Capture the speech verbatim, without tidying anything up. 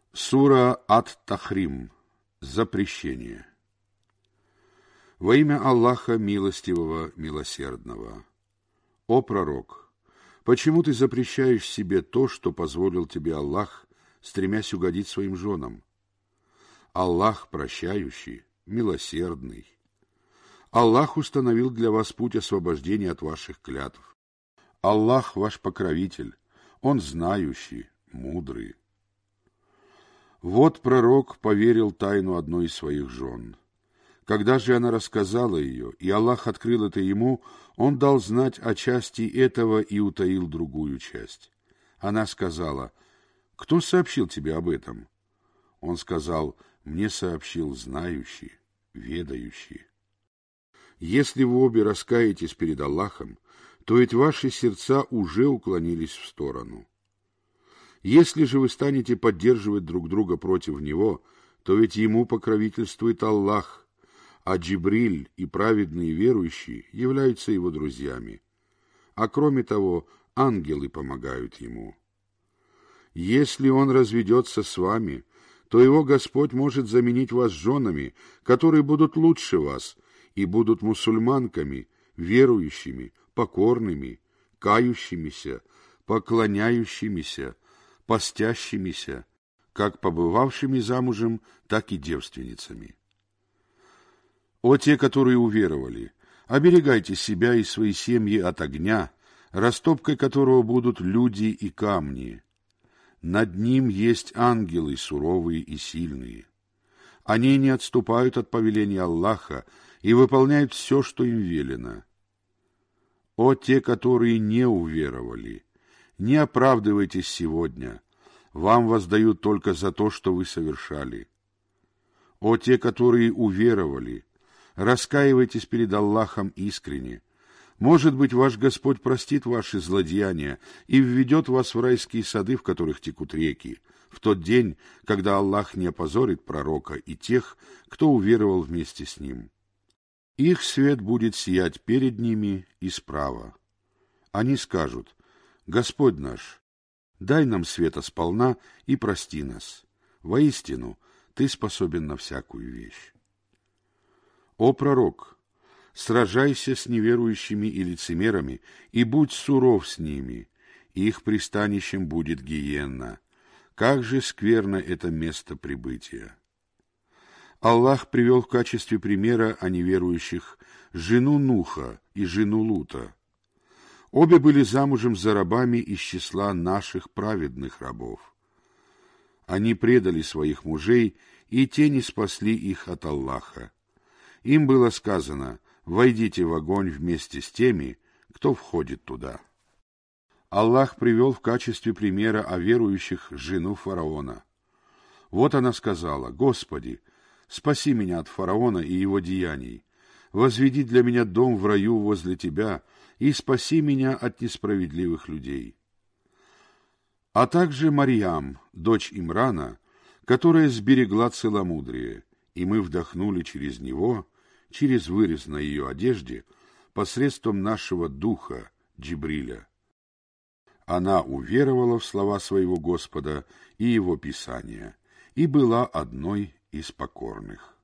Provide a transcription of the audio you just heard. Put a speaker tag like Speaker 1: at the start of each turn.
Speaker 1: Сура Ат-Тахрим. Запрещение. Во имя Аллаха Милостивого, Милосердного. О пророк, почему ты запрещаешь себе то, что позволил тебе Аллах, стремясь угодить своим женам? Аллах прощающий, милосердный. Аллах установил для вас путь освобождения от ваших клятв. Аллах ваш покровитель, Он знающий, мудрый. Вот пророк поверил тайну одной из своих жен. Когда же она рассказала ее, и Аллах открыл это ему, он дал знать о части этого и утаил другую часть. Она сказала: «Кто сообщил тебе об этом?» Он сказал: «Мне сообщил знающий, ведающий». Если вы обе раскаетесь перед Аллахом, то ведь ваши сердца уже уклонились в сторону. Если же вы станете поддерживать друг друга против него, то ведь ему покровительствует Аллах, а Джибриль и праведные верующие являются его друзьями. А кроме того, ангелы помогают ему. Если он разведется с вами, то его Господь может заменить вас женами, которые будут лучше вас и будут мусульманками, верующими, покорными, кающимися, поклоняющимися, постящимися, как побывавшими замужем, так и девственницами. О те, которые уверовали, оберегайте себя и свои семьи от огня, растопкой которого будут люди и камни. Над ним есть ангелы суровые и сильные. Они не отступают от повеления Аллаха и выполняют все, что им велено. О те, которые не уверовали, не оправдывайтесь сегодня, вам воздают только за то, что вы совершали. О те, которые уверовали, раскаивайтесь перед Аллахом искренне. Может быть, ваш Господь простит ваши злодеяния и введет вас в райские сады, в которых текут реки, в тот день, когда Аллах не опозорит пророка и тех, кто уверовал вместе с ним. Их свет будет сиять перед ними и справа. Они скажут: «Господь наш, дай нам света сполна и прости нас. Воистину, Ты способен на всякую вещь». О пророк, сражайся с неверующими и лицемерами, и будь суров с ними, их пристанищем будет гиенна. Как же скверно это место прибытия! Аллах привел в качестве примера о неверующих жену Нуха и жену Лута. Обе были замужем за рабами из числа наших праведных рабов. Они предали своих мужей, и те не спасли их от Аллаха. Им было сказано: «Войдите в огонь вместе с теми, кто входит туда». Аллах привел в качестве примера о верующих жену фараона. Вот она сказала: «Господи, спаси меня от фараона и его деяний, возведи для меня дом в раю возле Тебя и спаси меня от несправедливых людей». А также Марьям, дочь Имрана, которая сберегла целомудрие, и мы вдохнули через него, через вырез на ее одежде, посредством нашего духа Джибриля. Она уверовала в слова своего Господа и его Писания, и была одной из покорных.